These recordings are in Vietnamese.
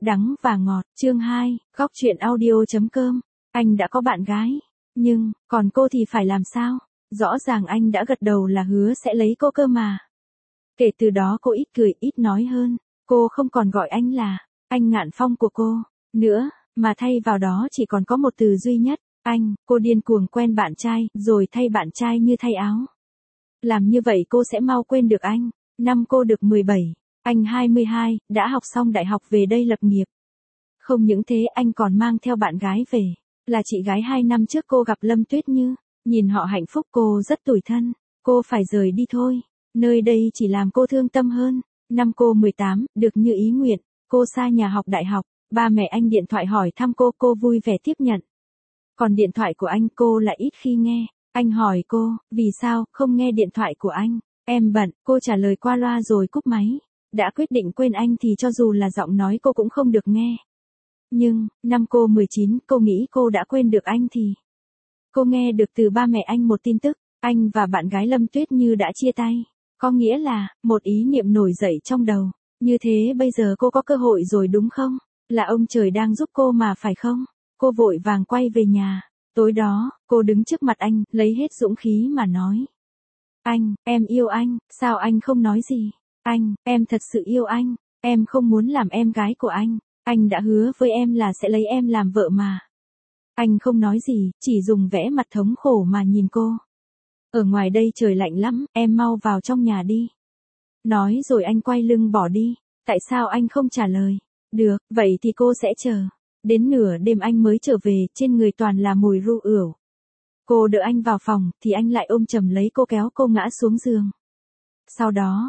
đắng và ngọt, chương 2, góc truyện audio.com. Anh đã có bạn gái, nhưng, còn cô thì phải làm sao? Rõ ràng anh đã gật đầu là hứa sẽ lấy cô cơ mà. Kể từ đó cô ít cười, ít nói hơn. Cô không còn gọi anh là anh Ngạn Phong của cô nữa, mà thay vào đó chỉ còn có một từ duy nhất, anh. Cô điên cuồng quen bạn trai, rồi thay bạn trai như thay áo. Làm như vậy cô sẽ mau quên được anh. Năm cô được 17, anh 22, đã học xong đại học về đây lập nghiệp. Không những thế anh còn mang theo bạn gái về, là chị gái 2 năm trước cô gặp Lâm Tuyết Như. Nhìn họ hạnh phúc cô rất tủi thân, cô phải rời đi thôi. Nơi đây chỉ làm cô thương tâm hơn. Năm cô 18, được như ý nguyện, cô xa nhà học đại học, ba mẹ anh điện thoại hỏi thăm cô vui vẻ tiếp nhận. Còn điện thoại của anh cô lại ít khi nghe. Anh hỏi cô, vì sao không nghe điện thoại của anh? Em bận, cô trả lời qua loa rồi cúp máy. Đã quyết định quên anh thì cho dù là giọng nói cô cũng không được nghe. Nhưng, năm cô 19, cô nghĩ cô đã quên được anh thì cô nghe được từ ba mẹ anh một tin tức, anh và bạn gái Lâm Tuyết Như đã chia tay. Có nghĩa là, một ý niệm nổi dậy trong đầu. Như thế bây giờ cô có cơ hội rồi đúng không? Là ông trời đang giúp cô mà phải không? Cô vội vàng quay về nhà. Tối đó, cô đứng trước mặt anh, lấy hết dũng khí mà nói. Anh, em yêu anh, sao anh không nói gì? Anh, em thật sự yêu anh, em không muốn làm em gái của anh đã hứa với em là sẽ lấy em làm vợ mà. Anh không nói gì, chỉ dùng vẻ mặt thống khổ mà nhìn cô. Ở ngoài đây trời lạnh lắm, em mau vào trong nhà đi. Nói rồi anh quay lưng bỏ đi. Tại sao anh không trả lời? Được, vậy thì cô sẽ chờ. Đến nửa đêm anh mới trở về, trên người toàn là mùi rượu ửu. Cô đỡ anh vào phòng, thì anh lại ôm chầm lấy cô kéo cô ngã xuống giường. Sau đó,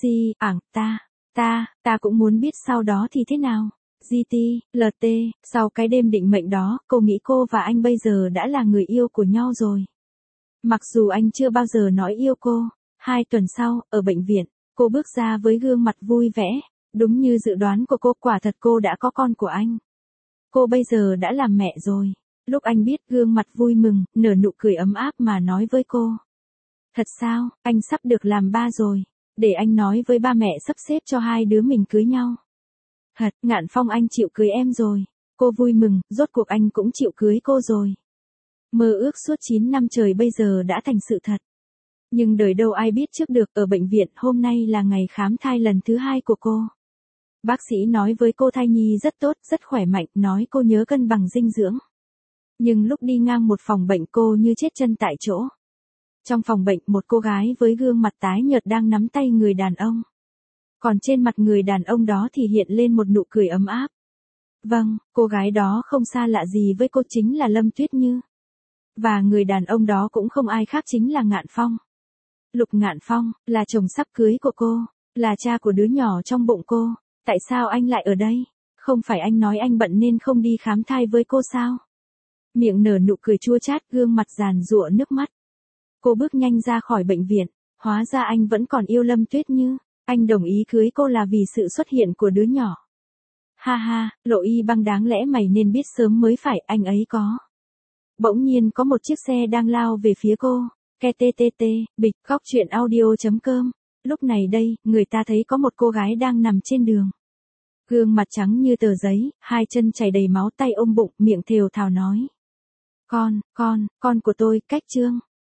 ta cũng muốn biết sau đó thì thế nào. LT, sau cái đêm định mệnh đó, cô nghĩ cô và anh bây giờ đã là người yêu của nhau rồi. Mặc dù anh chưa bao giờ nói yêu cô. 2 tuần sau, ở bệnh viện, cô bước ra với gương mặt vui vẻ. Đúng như dự đoán của cô, quả thật cô đã có con của anh. Cô bây giờ đã làm mẹ rồi. Lúc anh biết, gương mặt vui mừng, nở nụ cười ấm áp mà nói với cô. Thật sao, anh sắp được làm ba rồi. Để anh nói với ba mẹ sắp xếp cho 2 đứa mình cưới nhau. Thật, Ngạn Phong anh chịu cưới em rồi. Cô vui mừng, rốt cuộc anh cũng chịu cưới cô rồi. Mơ ước suốt 9 năm trời bây giờ đã thành sự thật. Nhưng đời đâu ai biết trước được, ở bệnh viện hôm nay là ngày khám thai lần thứ 2 của cô. Bác sĩ nói với cô thai nhi rất tốt, rất khỏe mạnh, nói cô nhớ cân bằng dinh dưỡng. Nhưng lúc đi ngang một phòng bệnh cô như chết chân tại chỗ. Trong phòng bệnh một cô gái với gương mặt tái nhợt đang nắm tay người đàn ông. Còn trên mặt người đàn ông đó thì hiện lên một nụ cười ấm áp. Vâng, cô gái đó không xa lạ gì với cô, chính là Lâm Tuyết Như. Và người đàn ông đó cũng không ai khác chính là Ngạn Phong. Lục Ngạn Phong, là chồng sắp cưới của cô, là cha của đứa nhỏ trong bụng cô. Tại sao anh lại ở đây? Không phải anh nói anh bận nên không đi khám thai với cô sao? Miệng nở nụ cười chua chát, gương mặt giàn giụa nước mắt. Cô bước nhanh ra khỏi bệnh viện, hóa ra anh vẫn còn yêu Lâm Tuyết Như. Anh đồng ý cưới cô là vì sự xuất hiện của đứa nhỏ. Ha ha, Lộ Y Băng đáng lẽ mày nên biết sớm mới phải, anh ấy có. Bỗng nhiên có một chiếc xe đang lao về phía cô. KTTT, bịch, góc truyện audio.com. Lúc này đây, người ta thấy có một cô gái đang nằm trên đường. Gương mặt trắng như tờ giấy, 2 chân chảy đầy máu, tay ôm bụng, miệng thều thào nói. Con của tôi, Cách Trương.